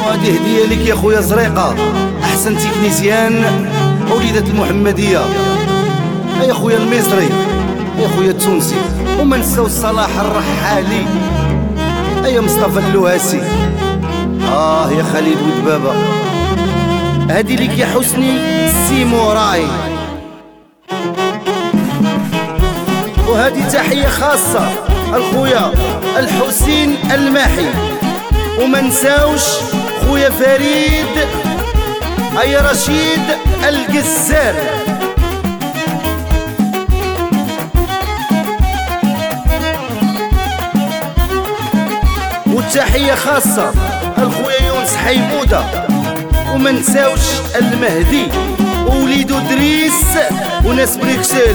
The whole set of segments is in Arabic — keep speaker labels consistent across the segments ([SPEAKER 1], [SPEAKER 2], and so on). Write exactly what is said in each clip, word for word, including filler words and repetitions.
[SPEAKER 1] وهذه هدية لك يا خويا زريقة، أحسن تكنيسيان وليدة المحمدية، يا خويا المصري، يا خويا التونسي، وما نساو صلاح الرحالي، يا مصطفى اللوهاسي، آه يا خالد ودبابة. هادي ليك يا حسني سيموراي. وهذه تحية خاصة الخويا الحسين الماحي، وما نساوش خويا فريد أي رشيد القزار. وتحية خاصة الخويا يونس حيمودة، وما نساوش المهدي ووليدو دريس وناس بريكسل.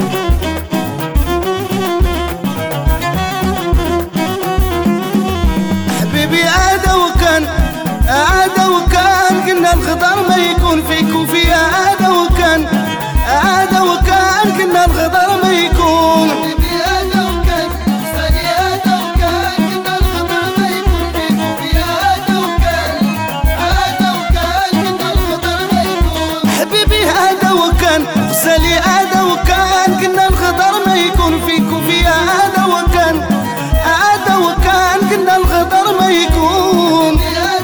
[SPEAKER 1] حبيبي عاد وكان عاد وكان كنا الخضر ما يكون فيك وفيا، عاد وكان عاد وكان كنا الخضر ما يكون. حبيبي عاد وكان صالي عاد وكان كنا الخضر ما يكون فيك وفيا، عاد وكان عاد وكان كنا الخضر ما يكون. حبيبي عاد وكان صالي عاد وكان كنا الخضر ما يكون فيك وفيا، عاد وكان عاد وكان كنا الخضر ما يكون.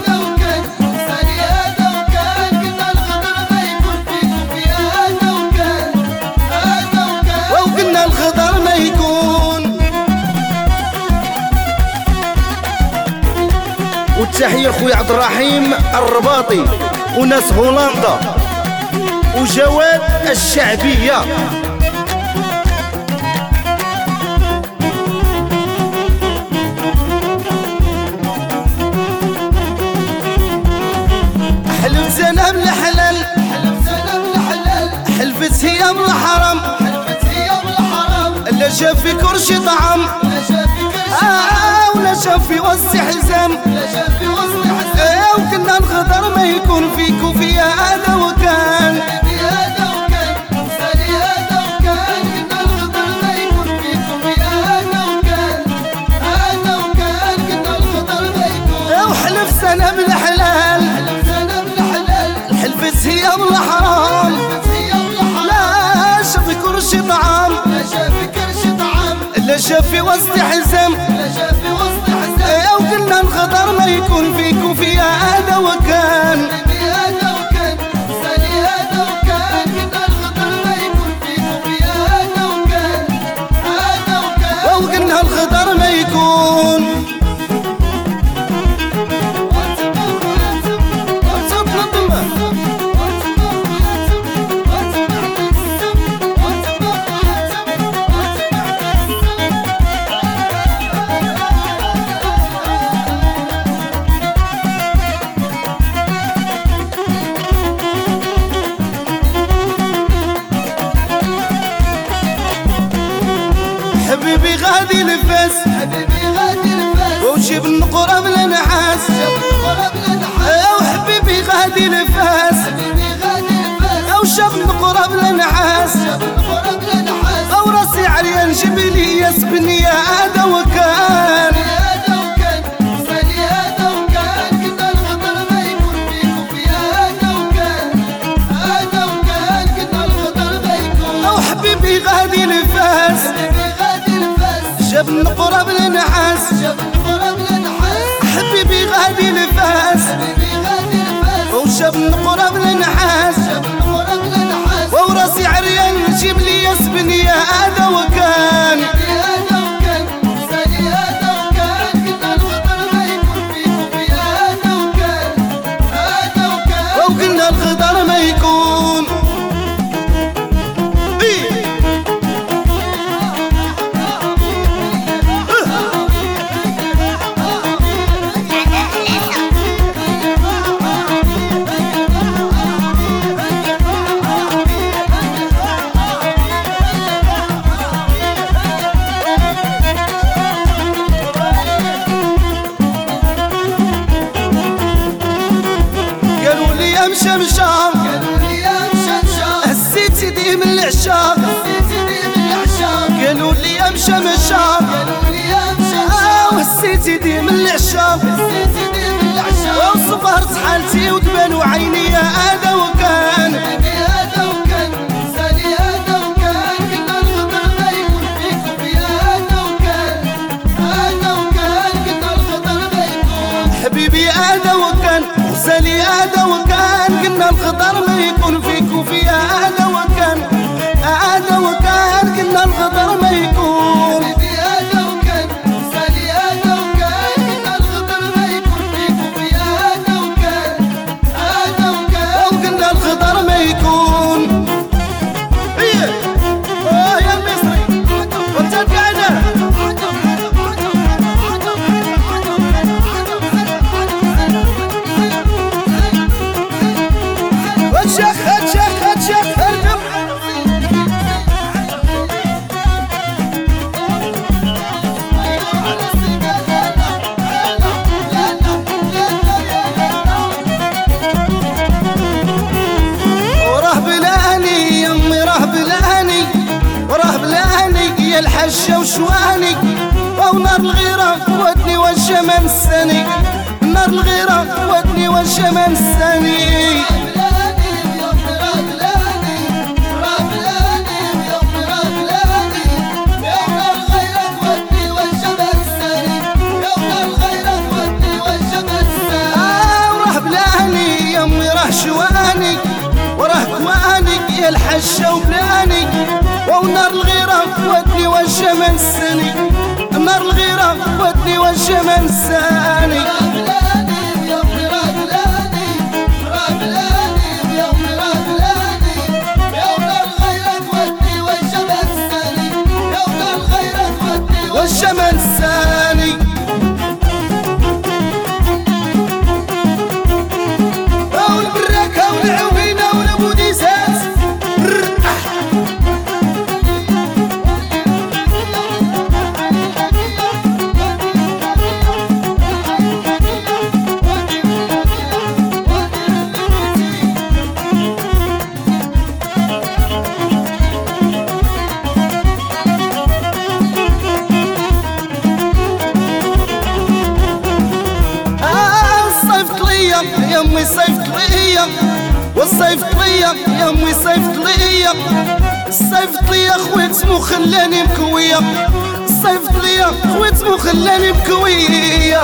[SPEAKER 1] وتحية خويا عبد الرحيم الرباطي وناس هولندا وجواد الشعبية. حلفت انا بالحلال حلفت انا بالحلال حلفت هي بالحرام حلفت هي بالحرام، لا شاف في كرشي طعام لا شاف في كرشي طعام، ولا شاف في وسط حزام لا شاف في وسط حزام. وكنا الخضر ما يكون فيك وفيا، هذا وكان هذا وكان صالي هذا وكان كنا الخضر ما يكون فيك وفيا، هذا وكان هذا وكان كنا الخضر ما يكون. وحلفت انا بالحلال حلفت انا بالحلال حلفت هي بالحرام حلفت هي بالحرام، لا شاف في كرشي طعام لا شاف في كرشي طعام، لا شاف في وسط حزام لا شاف في وسط حزام. وكنا الخضر ما يكون فيك وفيا، هذا وكان هذا وكان صالي هذا وكان كنا الخضر ما يكون فيك وفيا، هذا وكان هذا وكان. وكنا الخضر ما يكون. حبيبي غادي نفاس حبيبي غادي نفاس، ومشي بالنقرة بلا نحاس بالنقرة بلا نحاس. وحبيبي غادي نفاس حبيبي غادي نفاس، وشاف النقرة بلا نحاس شاف النقرة بلا نحاس. او راسي عريان جبلي يسبني، هذا وكان هذا وكان صالي هذا وكان كنا الخضر ما يكون فيك وفيا، هذا وكان هذا وكان كنا الخضر ما يكون. او حبيبي غادي نفاس جاب النقرة بالنحاس جاب النقرة بالنحاس. حبيبي غادي نفاس حبيبي غادي نفاس، وجاب النقرة بالنحاس جاب النقرة بالنحاس. وراسي عريان جيب لي يسبني، هذا وكان هذا وكان صالي هذا وكان كنا الخضر ما يكون فيك وفيا، هذا وكان هذا وكان. وكنا الخضر ما يكون. مشمشام قالوا لي يا مشمشام، هزيت يدي من العشاق هزيت يدي من العشاق. قالوا لي يا مشمشام قالوا لي يا مشمشام، وهزيت يدي من العشاق هزيت يدي من وصفرت حالتي وتبانوا عيني يا هذا وكان هذا وكان سالي هذا وكان كنا الخطر ما يكون فيكم يا هذا وكان هذا وكان كنا الخطر ما يكون حبيبي هذا وكان سالي هذا وكان كنا الخطر ما يكون فيكم فيا هذا وكان هذا وكان كنا الخطر ما يكون حبيبي هذا وكان سالي هذا وكان كنا الخطر ما يكون فيكم فيا هذا وكان هذا وكان وكنا الخطر ما يكون ايه اه يا المصري وانت قاعده هتشخ هتشخ هتشخ ارجم وراه بلاني يمي راه بلاني وراه بلاني يا الحشة وشواني ونار الغيرة قوتني والشمال السني نار الغيرة قوتني والشمال السني شواني وراه كواني يا الحشة وبلاني ونار الغيرة قوتني والشمال السني نار الغيرة قوتني والشمال السني والشمال السني والعوينة والبوديسات يمي صيفت ليا والصيفت ليا يمي صيفت ليا صيفت ليا خويت مو خلاني مكوية صيفت ليا خويت مو خلاني مكوية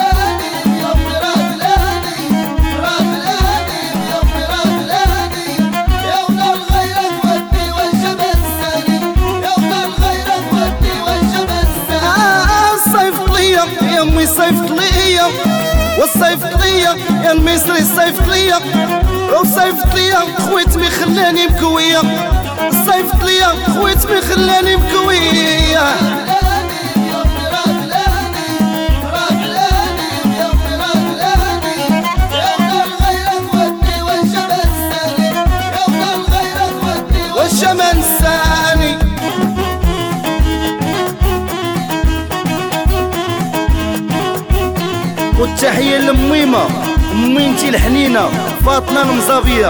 [SPEAKER 1] صيفت ليا يمي صيفت ليا والصيفت ليا يا المصري صيفت ليا وصيفت ليا خويتمي خلاني مكوية صيفت ليا خويتمي خلاني مكوية والشمال الساني والتحية لميمة مينتي الحنينة فاطمة المزافية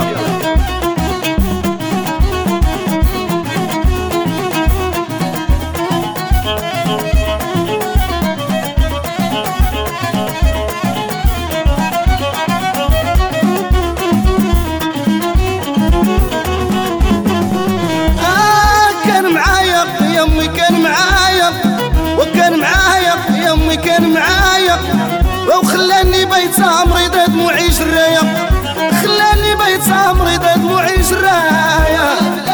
[SPEAKER 1] آه كان معايا يمي كان معايا وكان معايا يمي كان معايا وخلاني بيت عمري دا دموعي جرايا خلاني بيت عمري دا دموعي جرايا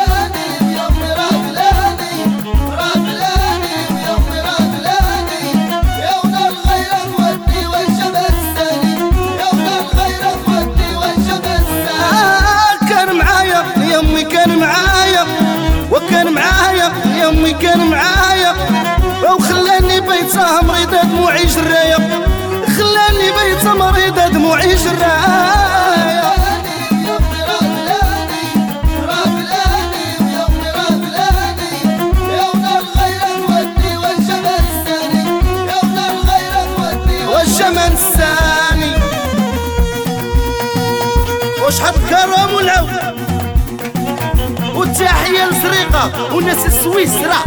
[SPEAKER 1] كان معايا يمي كان معايا وكان معايا يمي كان معايا وخلاني بيت عمري دا دموعي جرايا خلاني بيت مريضة دموعي جرايا والشمال الساني وشحال كرم والعو والتحية لسريقة والناس السويسرة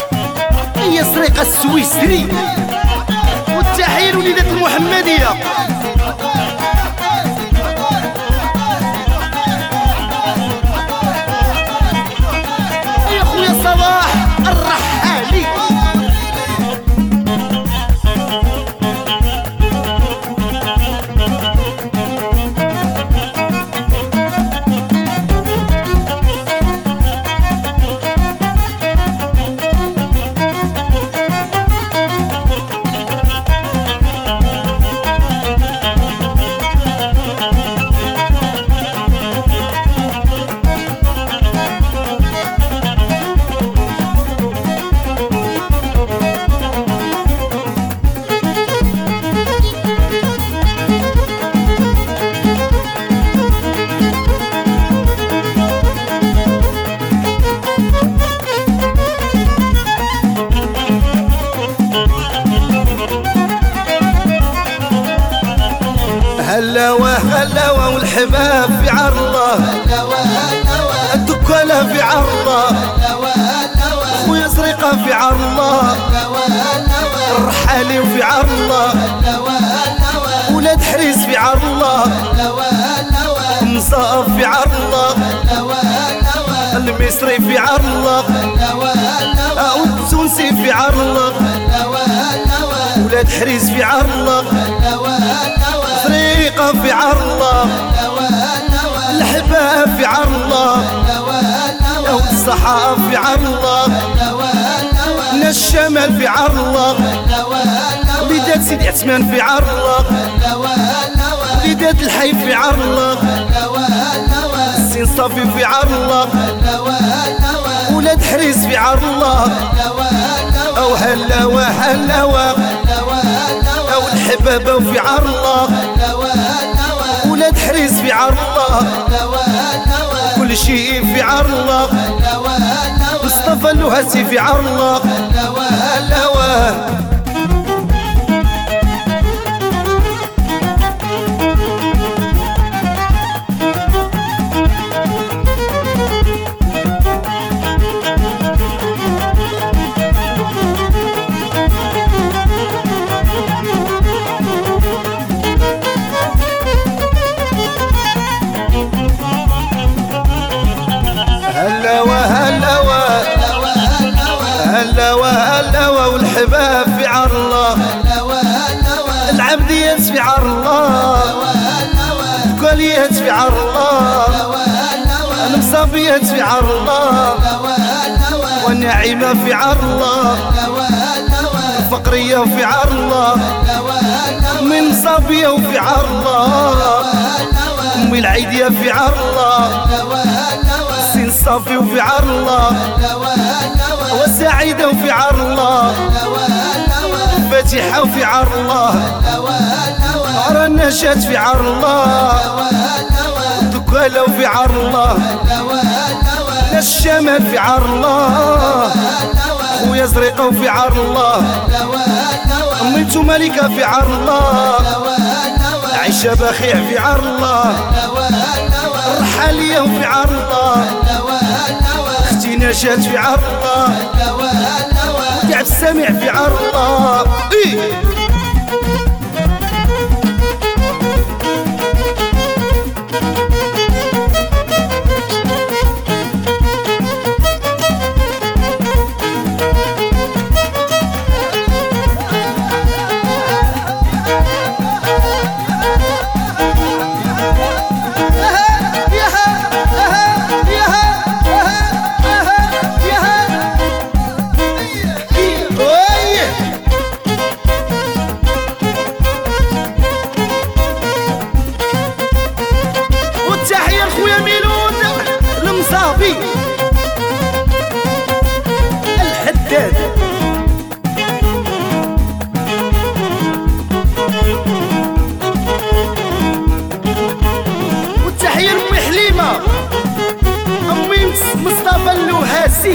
[SPEAKER 1] هي سريقة السويسري والتحية لوليدات المحمدية. يا خويا صلاح الرحالي. هلاوة هلاوة والحباب في عار الله، الدكالة في عار الله، خويا زريقة في عار الله، الرحالي وفي عار الله، ولاد حريس في عار الله، مصاب في عار الله، المصري في عار الله، والتونسي في عار الله، ولاد حريس في عار الله، زريقة في عار الله، الحباب في عار الله، والصحاب في عار الله، من الشمال في عار الله، وليدات سيدي عثمان في عار الله، وليدات الحي في عار الله، السين صافي في عار الله، ولاد حريس في عار الله، او هلاوة هلاوة، او الحبابة وفي عار الله، ولاد حريس في عار الله، كل شيء في عار الله، مصطفى اللوهاسي في عار الله. هلاوة هلاوة هلاوة هلاوة هلاوة والحباب في عار الله، العبديات في عار الله، الكوليات في عار الله، المصابيات في عار الله، والنعيمة في عار الله، الفقرية وفي عار الله، من مصابية وفي عار الله، أمي العيدية في عار الله، السين صافي وفي عار الله، وسعيدة وفي عار الله، فاتحة وفي عار الله، عرى النشاة في عار الله، دكالة وفي عار الله، الشمال في عار الله، خويا زريقة وفي عار الله، أميتو ملكة في عار الله، عيشة بخيع في عار الله، الرحالية وفي عار الله، اختي نشات في عار الله، تعب السميع في عار الله. إيه؟ المصابي الحداد والتحية لأمي حليمة أمي مصطفى اللوهاسي.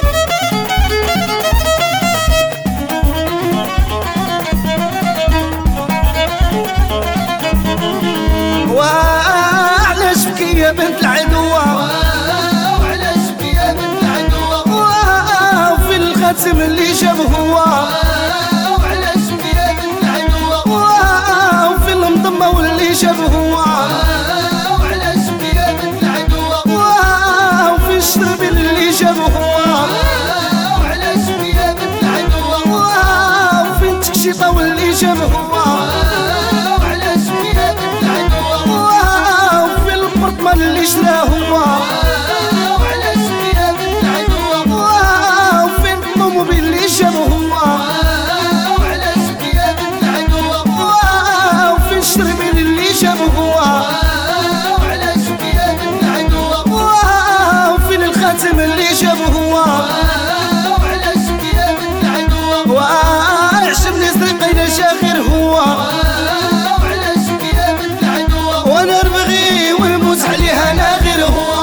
[SPEAKER 1] وعلاش بكي يا بنت العدوة، وعلاش بكي يا بنت العدوة، وفي الخاتم اللي جاب هو، وعلاش بكي يا بنت العدوة، وفي المضمة الشيطة واللي جاب هو
[SPEAKER 2] وعلى شوية بنت العدوة
[SPEAKER 1] وفي البرطمان اللي شراه هو
[SPEAKER 2] وعلى شوية بنت العدوة
[SPEAKER 1] وفي الطوموبيل اللي جاب هو
[SPEAKER 2] وعلى شوية بنت العدوة
[SPEAKER 1] وفي الشربين اللي جاب هو
[SPEAKER 2] وعلى شوية بنت العدوة
[SPEAKER 1] وفي الخاتم اللي جاب هو
[SPEAKER 2] وعلى شوية بنت العدوة
[SPEAKER 1] وعجبني زريقة إلا جا غير هو
[SPEAKER 2] وعلى شوية بنت العدوة
[SPEAKER 1] وانا نبغي ونموت عليها انا غير هو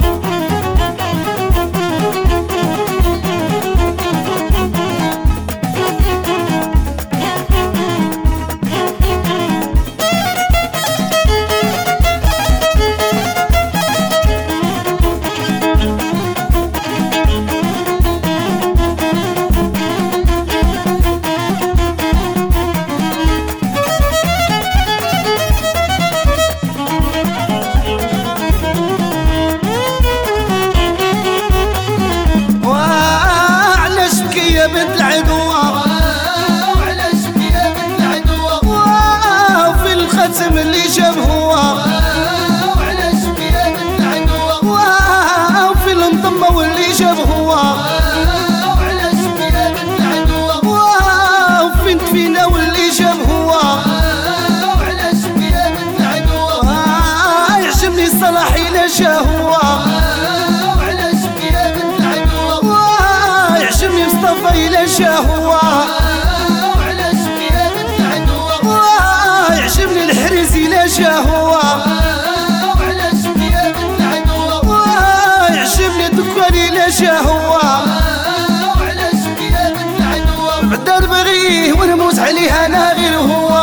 [SPEAKER 1] يا بنت العدوة
[SPEAKER 2] وعلى شوية بنت العدوة
[SPEAKER 1] وفي الختم اللي جاب هو
[SPEAKER 2] وعلى شوية بنت العدوة
[SPEAKER 1] وفي المضمة واللي جاب هو
[SPEAKER 2] وعلى شوية بنت العدوة
[SPEAKER 1] وفي نتفينا واللي جاب هو
[SPEAKER 2] وعلى شوية بنت العدوة
[SPEAKER 1] يعجبني صلاحي إلا جا هو
[SPEAKER 2] وعلى شوية بنت العدوة
[SPEAKER 1] يعجبني مصطفى إلا جا هو
[SPEAKER 2] وعلى شوية بنت العدوة
[SPEAKER 1] يعجبني الحريزي إلا جا هو
[SPEAKER 2] وعلى شوية بنت العدوة
[SPEAKER 1] يعجبني الدكاني إلا جا هو
[SPEAKER 2] وعلى شوية بنت العدوة
[SPEAKER 1] بعدا نبغيه ونموت عليها أنا غير هو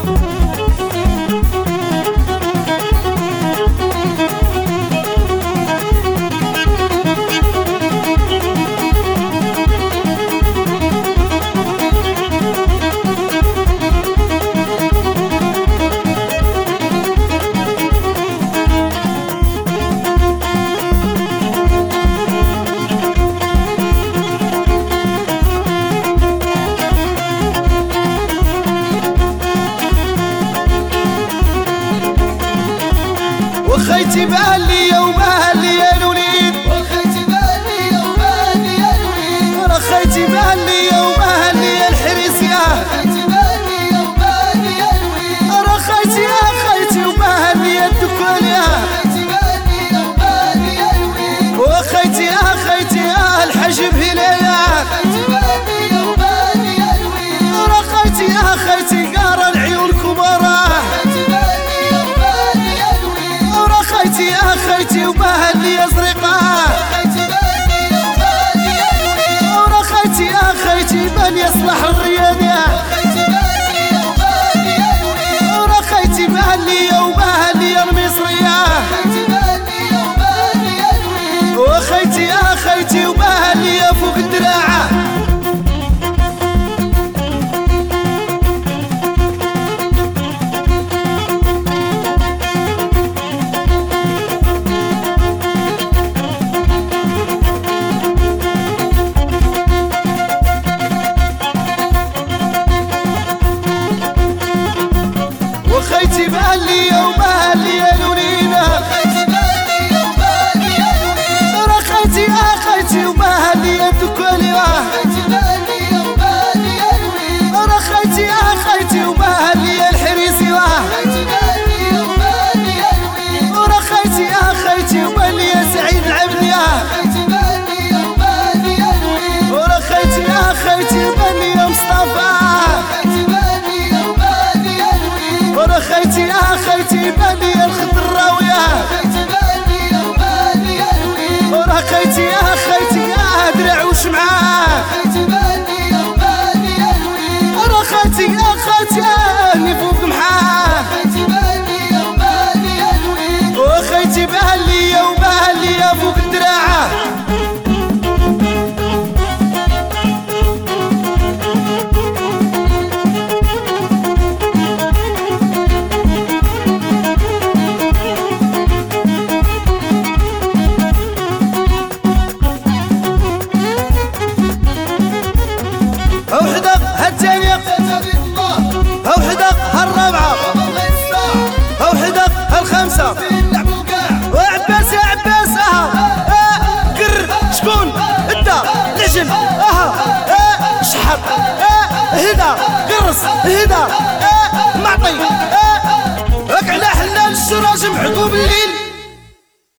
[SPEAKER 1] وخيتي بالي وبالي يا الوليد
[SPEAKER 2] وخيتي بالي وبالي يا الوليد
[SPEAKER 1] رخيتي بالي وبالي يا الحريس يا
[SPEAKER 2] وخيتي بالي وبالي يا الوليد
[SPEAKER 1] رخيتي يا خيتي وبالي يا الدكان يا
[SPEAKER 2] وخيتي بالي وبالي يا الوليد
[SPEAKER 1] وخيتي يا خيتي يا الحجب هنايا
[SPEAKER 2] وخيتي بالي وبالي يا الوليد
[SPEAKER 1] رخيتي يا خيتي قارا العيون كبرى
[SPEAKER 2] وخيتي بالي وبالي يا الوليد
[SPEAKER 1] ورخيتي يا خيتي وبالي يا زريقة
[SPEAKER 2] وخيتي بالي وبالي يا الوليد
[SPEAKER 1] ورخيتي يا خيتي بان يصلح الريان يا
[SPEAKER 2] وخيتي بالي وبالي يا الوليد
[SPEAKER 1] ورخيتي بالي وبالي يا المصرية
[SPEAKER 2] وخيتي بالي وبالي يا الوليد
[SPEAKER 1] وخيتي يا خيتي وبالي يا فوق الدراعة وخيتي بالي وبالي يا لولينا
[SPEAKER 2] وخيتي بالي وبالي يا الوليد
[SPEAKER 1] رخيتي يا خيتي وبالي يا الدكاني
[SPEAKER 2] وخيتي بالي وبالي يا الوليد
[SPEAKER 1] رخيتي يا خيتي وبالي يا الحريسي
[SPEAKER 2] وخيتي بالي وبالي يا الوليد
[SPEAKER 1] ورخيتي يا خيتي وبالي يا سعيد العبدي
[SPEAKER 2] وخيتي بالي وبالي يا الوليد
[SPEAKER 1] ورخيتي يا خيتي وبالي يا مصطفى
[SPEAKER 2] وخيتي بالي وبالي يا الوليد
[SPEAKER 1] ورخيتي يا خيتي بالي يا الخضراوية
[SPEAKER 2] وخيتي بالي وبالي يا الوليد
[SPEAKER 1] ورخيتي يا خيتي يا درع وشمعة
[SPEAKER 2] وخيتي بالي وبالي يا الوليد
[SPEAKER 1] رخيتي يا خيتي اني فوق محاه
[SPEAKER 2] وخيتي بالي وبالي يا الوليد
[SPEAKER 1] وخيتي بالي وبالي يا فوق الدراعة وحدة هالتانية هدا قرص هدا اه معطي اه راك على حلال الشراج محكوم الليل